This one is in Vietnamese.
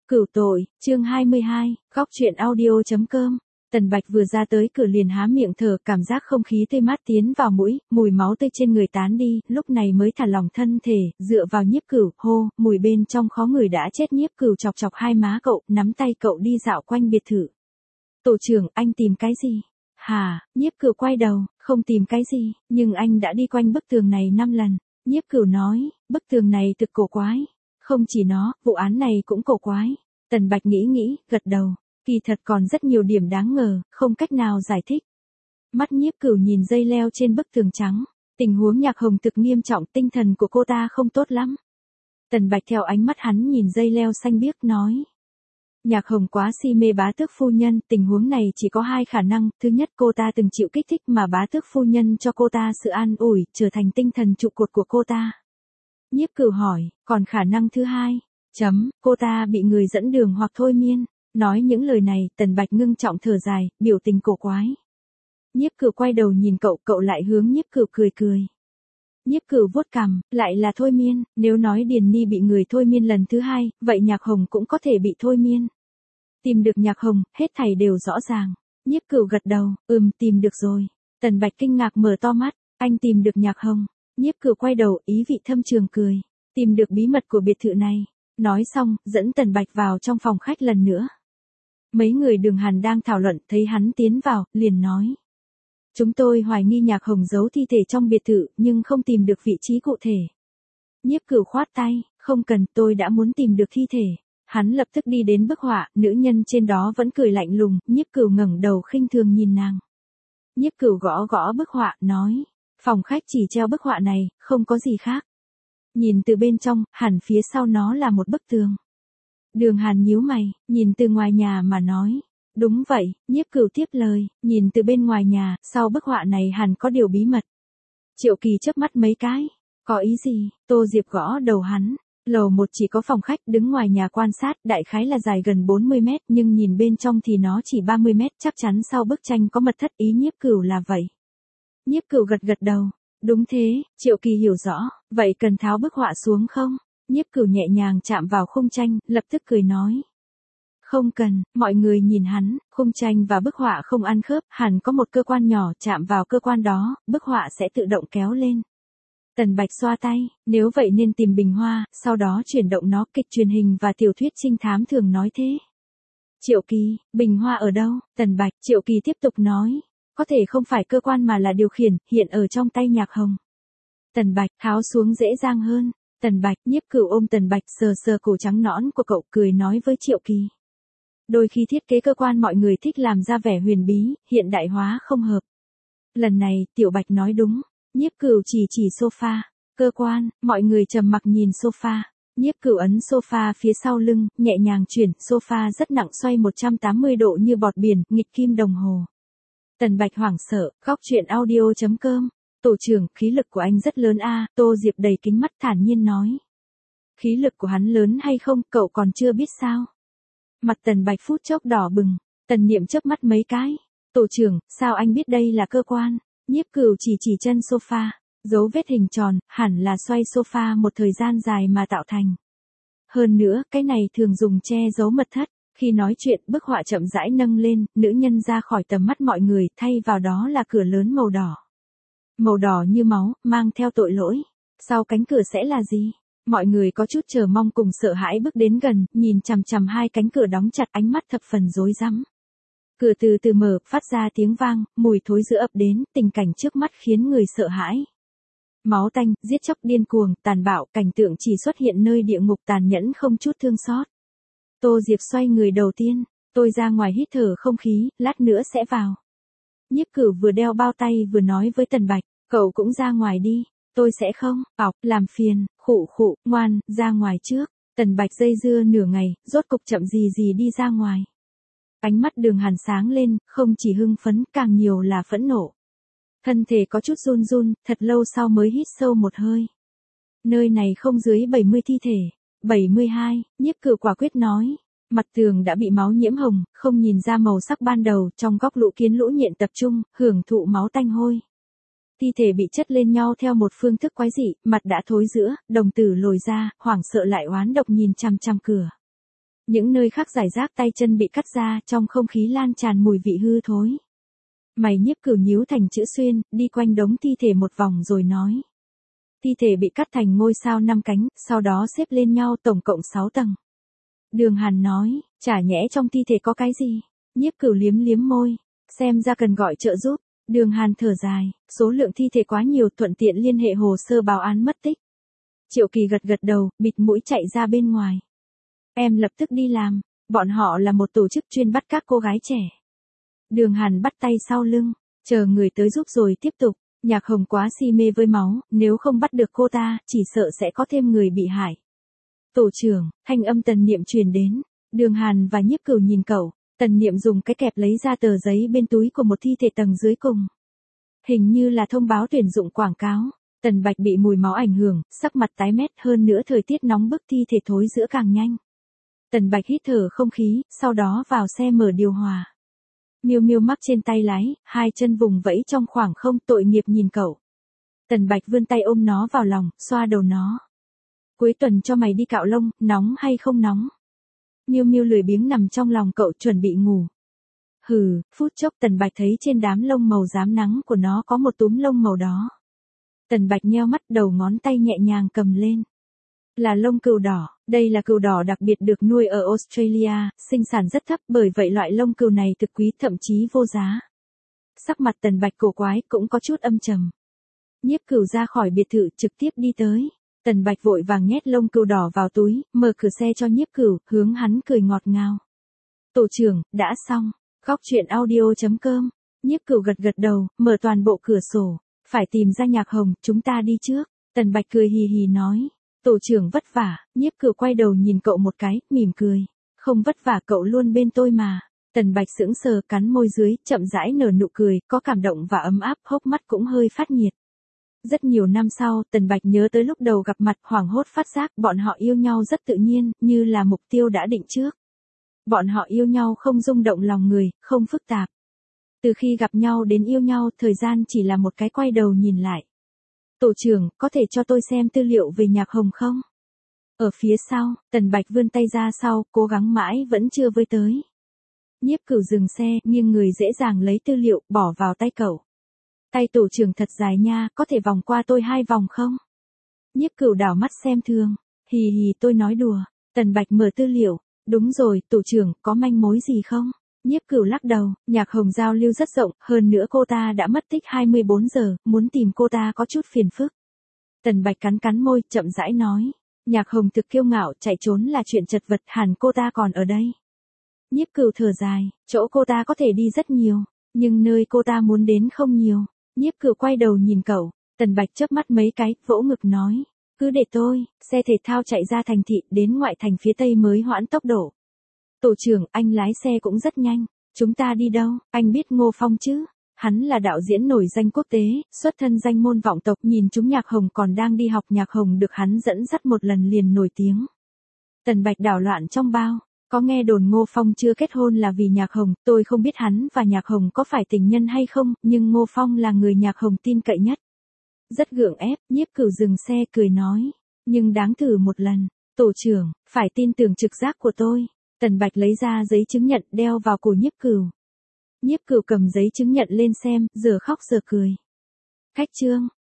Cửu tội, chương 22, góc truyện audio.com. Tần Bạch vừa ra tới cửa liền há miệng thở, cảm giác không khí tươi mát tiến vào mũi, mùi máu tươi trên người tán đi, lúc này mới thả lỏng thân thể, dựa vào Nhiếp Cửu, hô, mùi bên trong khó người đã chết. Nhiếp Cửu chọc chọc hai má cậu, nắm tay cậu đi dạo quanh biệt thự. Tổ trưởng, anh tìm cái gì? Hả? Nhiếp Cửu quay đầu, không tìm cái gì, nhưng anh đã đi quanh bức tường này 5 lần. Nhiếp Cửu nói, bức tường này thực cổ quái. Không chỉ nó, vụ án này cũng cổ quái. Tần Bạch nghĩ, gật đầu. Kỳ thật còn rất nhiều điểm đáng ngờ, không cách nào giải thích. Mắt Nhiếp Cửu nhìn dây leo trên bức tường trắng. Tình huống Nhạc Hồng thực nghiêm trọng, tinh thần của cô ta không tốt lắm. Tần Bạch theo ánh mắt hắn nhìn dây leo xanh biếc nói. Nhạc Hồng quá si mê bá tước phu nhân, tình huống này chỉ có hai khả năng. Thứ nhất, cô ta từng chịu kích thích mà bá tước phu nhân cho cô ta sự an ủi, trở thành tinh thần trụ cột của cô ta. Nhiếp Cửu hỏi, còn khả năng thứ hai? Cô ta bị người dẫn đường hoặc thôi miên. Nói những lời này, Tần Bạch ngưng trọng thở dài, biểu tình cổ quái. Nhiếp Cửu quay đầu nhìn cậu, cậu lại hướng Nhiếp Cửu cười. Nhiếp Cửu vuốt cằm, lại là thôi miên, nếu nói Điền Ni bị người thôi miên lần thứ hai, vậy Nhạc Hồng cũng có thể bị thôi miên. Tìm được Nhạc Hồng, hết thảy đều rõ ràng. Nhiếp Cửu gật đầu, tìm được rồi. Tần Bạch kinh ngạc mở to mắt, anh tìm được Nhạc Hồng. Nhiếp Cửu quay đầu, ý vị thâm trường cười. Tìm được bí mật của biệt thự này. Nói xong, dẫn Tần Bạch vào trong phòng khách lần nữa. Mấy người Đường Hàn đang thảo luận, thấy hắn tiến vào, liền nói. Chúng tôi hoài nghi Nhạc Hồng giấu thi thể trong biệt thự, nhưng không tìm được vị trí cụ thể. Nhiếp Cửu khoát tay, không cần, tôi đã muốn tìm được thi thể. Hắn lập tức đi đến bức họa, nữ nhân trên đó vẫn cười lạnh lùng, Nhiếp Cửu ngẩng đầu khinh thường nhìn nàng. Nhiếp Cửu gõ gõ bức họa, nói. Phòng khách chỉ treo bức họa này, không có gì khác. Nhìn từ bên trong, hẳn phía sau nó là một bức tường. Đường Hàn nhíu mày, nhìn từ ngoài nhà mà nói. Đúng vậy, Nhiếp Cửu tiếp lời, nhìn từ bên ngoài nhà, sau bức họa này hẳn có điều bí mật. Triệu Kỳ chớp mắt mấy cái. Có ý gì? Tô Diệp gõ đầu hắn. Lầu 1 chỉ có phòng khách, đứng ngoài nhà quan sát, đại khái là dài gần 40 mét, nhưng nhìn bên trong thì nó chỉ 30 mét, chắc chắn sau bức tranh có mật thất, ý Nhiếp Cửu là vậy. Nhiếp Cửu gật đầu. Đúng thế, Triệu Kỳ hiểu rõ, vậy cần tháo bức họa xuống không? Nhiếp Cửu nhẹ nhàng chạm vào khung tranh, lập tức cười nói. Không cần, mọi người nhìn hắn, khung tranh và bức họa không ăn khớp, hẳn có một cơ quan nhỏ chạm vào cơ quan đó, bức họa sẽ tự động kéo lên. Tần Bạch xoa tay, nếu vậy nên tìm bình hoa, sau đó chuyển động nó, kịch truyền hình và tiểu thuyết trinh thám thường nói thế. Triệu Kỳ, bình hoa ở đâu? Tần Bạch, Triệu Kỳ tiếp tục nói. Có thể không phải cơ quan mà là điều khiển, hiện ở trong tay Nhạc Hồng. Tần Bạch, tháo xuống dễ dàng hơn. Tần Bạch, Nhiếp Cửu ôm Tần Bạch sờ cổ trắng nõn của cậu, cười nói với Triệu Kỳ. Đôi khi thiết kế cơ quan mọi người thích làm ra vẻ huyền bí, hiện đại hóa không hợp. Lần này, Tiểu Bạch nói đúng. Nhiếp Cửu chỉ sofa. Cơ quan, mọi người trầm mặc nhìn sofa. Nhiếp Cửu ấn sofa phía sau lưng, nhẹ nhàng chuyển, sofa rất nặng xoay 180 độ như bọt biển, nghịch kim đồng hồ. Tần Bạch hoảng sợ, góc truyện audio.com. Tổ trưởng, khí lực của anh rất lớn a. Tô Diệp đầy kính mắt thản nhiên nói. Khí lực của hắn lớn hay không, cậu còn chưa biết sao? Mặt Tần Bạch phút chốc đỏ bừng. Tần Niệm chớp mắt mấy cái. Tổ trưởng, sao anh biết đây là cơ quan? Nhiếp Cửu chỉ chân sofa. Dấu vết hình tròn, hẳn là xoay sofa một thời gian dài mà tạo thành. Hơn nữa, cái này thường dùng che giấu mật thất. Khi nói chuyện, bức họa chậm rãi nâng lên, nữ nhân ra khỏi tầm mắt mọi người, thay vào đó là cửa lớn màu đỏ. Màu đỏ như máu, mang theo tội lỗi. Sau cánh cửa sẽ là gì? Mọi người có chút chờ mong cùng sợ hãi bước đến gần, nhìn chằm chằm hai cánh cửa đóng chặt, ánh mắt thập phần rối rắm. Cửa từ từ mở, phát ra tiếng vang, mùi thối giữa ập đến, tình cảnh trước mắt khiến người sợ hãi. Máu tanh, giết chóc điên cuồng, tàn bạo, cảnh tượng chỉ xuất hiện nơi địa ngục tàn nhẫn không chút thương xót. Tô Diệp xoay người đầu tiên, tôi ra ngoài hít thở không khí, lát nữa sẽ vào. Nhiếp Cửu vừa đeo bao tay vừa nói với Tần Bạch, cậu cũng ra ngoài đi, tôi sẽ không, làm phiền, khụ, ngoan, ra ngoài trước. Tần Bạch dây dưa nửa ngày, rốt cục chậm gì đi ra ngoài. Ánh mắt Đường Hàn sáng lên, không chỉ hưng phấn, càng nhiều là phẫn nộ. Thân thể có chút run, thật lâu sau mới hít sâu một hơi. Nơi này không dưới 70 thi thể. 72, Nhiếp Cửu quả quyết nói. Mặt tường đã bị máu nhiễm hồng, không nhìn ra màu sắc ban đầu, trong góc lũ kiến lũ nhện tập trung, hưởng thụ máu tanh hôi. Thi thể bị chất lên nhau theo một phương thức quái dị, mặt đã thối rữa, đồng tử lồi ra, hoảng sợ lại oán độc nhìn chằm chằm cửa. Những nơi khác rải rác tay chân bị cắt ra, trong không khí lan tràn mùi vị hư thối. Mày Nhiếp Cửu nhíu thành chữ xuyên, đi quanh đống thi thể một vòng rồi nói. Thi thể bị cắt thành ngôi sao 5 cánh, sau đó xếp lên nhau tổng cộng 6 tầng. Đường Hàn nói, chả nhẽ trong thi thể có cái gì? Nhiếp Cửu liếm liếm môi, xem ra cần gọi trợ giúp. Đường Hàn thở dài, số lượng thi thể quá nhiều, thuận tiện liên hệ hồ sơ báo án mất tích. Triệu Kỳ gật gật đầu, bịt mũi chạy ra bên ngoài. Em lập tức đi làm, bọn họ là một tổ chức chuyên bắt các cô gái trẻ. Đường Hàn bắt tay sau lưng, chờ người tới giúp rồi tiếp tục. Nhạc Hồng quá si mê với máu, nếu không bắt được cô ta, chỉ sợ sẽ có thêm người bị hại. Tổ trưởng, thanh âm Tần Niệm truyền đến. Đường Hàn và Nhiếp Cửu nhìn cậu, Tần Niệm dùng cái kẹp lấy ra tờ giấy bên túi của một thi thể tầng dưới cùng. Hình như là thông báo tuyển dụng quảng cáo. Tần Bạch bị mùi máu ảnh hưởng, sắc mặt tái mét, hơn nữa thời tiết nóng bức thi thể thối rữa càng nhanh. Tần Bạch hít thở không khí, sau đó vào xe mở điều hòa. Miêu Miêu mắc trên tay lái, hai chân vùng vẫy trong khoảng không, tội nghiệp nhìn cậu. Tần Bạch vươn tay ôm nó vào lòng, xoa đầu nó. Cuối tuần cho mày đi cạo lông, nóng hay không nóng? Miêu Miêu lười biếng nằm trong lòng cậu chuẩn bị ngủ. Hừ, phút chốc Tần Bạch thấy trên đám lông màu rám nắng của nó có một túm lông màu đó. Tần Bạch nheo mắt, đầu ngón tay nhẹ nhàng cầm lên. Là lông cừu đỏ, đây là cừu đỏ đặc biệt được nuôi ở Australia, sinh sản rất thấp, bởi vậy loại lông cừu này thực quý, thậm chí vô giá. Sắc mặt Tần Bạch cổ quái, cũng có chút âm trầm. Nhiếp Cửu ra khỏi biệt thự trực tiếp đi tới. Tần Bạch vội vàng nhét lông cừu đỏ vào túi, mở cửa xe cho Nhiếp Cửu, hướng hắn cười ngọt ngào. Tổ trưởng, đã xong. Góc truyện audio.com. Nhiếp Cửu gật gật đầu, mở toàn bộ cửa sổ. Phải tìm ra Nhạc Hồng, chúng ta đi trước. Tần Bạch cười hì hì nói. Tổ trưởng vất vả. Nhiếp Cửu quay đầu nhìn cậu một cái, mỉm cười. Không vất vả, cậu luôn bên tôi mà. Tần Bạch sững sờ, cắn môi dưới, chậm rãi nở nụ cười, có cảm động và ấm áp, hốc mắt cũng hơi phát nhiệt. Rất nhiều năm sau, Tần Bạch nhớ tới lúc đầu gặp mặt, hoảng hốt phát giác bọn họ yêu nhau rất tự nhiên, như là mục tiêu đã định trước. Bọn họ yêu nhau không rung động lòng người, không phức tạp. Từ khi gặp nhau đến yêu nhau, thời gian chỉ là một cái quay đầu nhìn lại. Tổ trưởng, có thể cho tôi xem tư liệu về Nhạc Hồng không? Ở phía sau, Tần Bạch vươn tay ra sau, cố gắng mãi vẫn chưa với tới. Nhiếp Cửu dừng xe, nghiêng người dễ dàng lấy tư liệu, bỏ vào tay cậu. Tay tổ trưởng thật dài nha, có thể vòng qua tôi 2 vòng không? Nhiếp Cửu đảo mắt xem thường. Hì hì, tôi nói đùa. Tần Bạch mở tư liệu. Đúng rồi, tổ trưởng, có manh mối gì không? Nhiếp Cửu lắc đầu, Nhạc Hồng giao lưu rất rộng, hơn nữa cô ta đã mất tích 24 giờ, muốn tìm cô ta có chút phiền phức. Tần Bạch cắn cắn môi, chậm rãi nói. Nhạc Hồng thực kiêu ngạo, chạy trốn là chuyện chật vật, hẳn cô ta còn ở đây. Nhiếp Cửu thở dài, chỗ cô ta có thể đi rất nhiều, nhưng nơi cô ta muốn đến không nhiều. Nhiếp Cửu quay đầu nhìn cậu, Tần Bạch chớp mắt mấy cái, vỗ ngực nói. Cứ để tôi, xe thể thao chạy ra thành thị, đến ngoại thành phía tây mới hoãn tốc độ. Tổ trưởng, anh lái xe cũng rất nhanh. Chúng ta đi đâu? Anh biết Ngô Phong chứ? Hắn là đạo diễn nổi danh quốc tế, xuất thân danh môn vọng tộc, nhìn chúng Nhạc Hồng còn đang đi học, Nhạc Hồng được hắn dẫn dắt một lần liền nổi tiếng. Tần Bạch đảo loạn trong bao. Có nghe đồn Ngô Phong chưa kết hôn là vì Nhạc Hồng, tôi không biết hắn và Nhạc Hồng có phải tình nhân hay không, nhưng Ngô Phong là người Nhạc Hồng tin cậy nhất. Rất gượng ép, Nhiếp Cửu dừng xe cười nói. Nhưng đáng thử một lần. Tổ trưởng, phải tin tưởng trực giác của tôi. Tần Bạch lấy ra giấy chứng nhận đeo vào cổ Nhiếp Cửu. Nhiếp Cửu cầm giấy chứng nhận lên xem, giờ khóc giờ cười. Khách trương,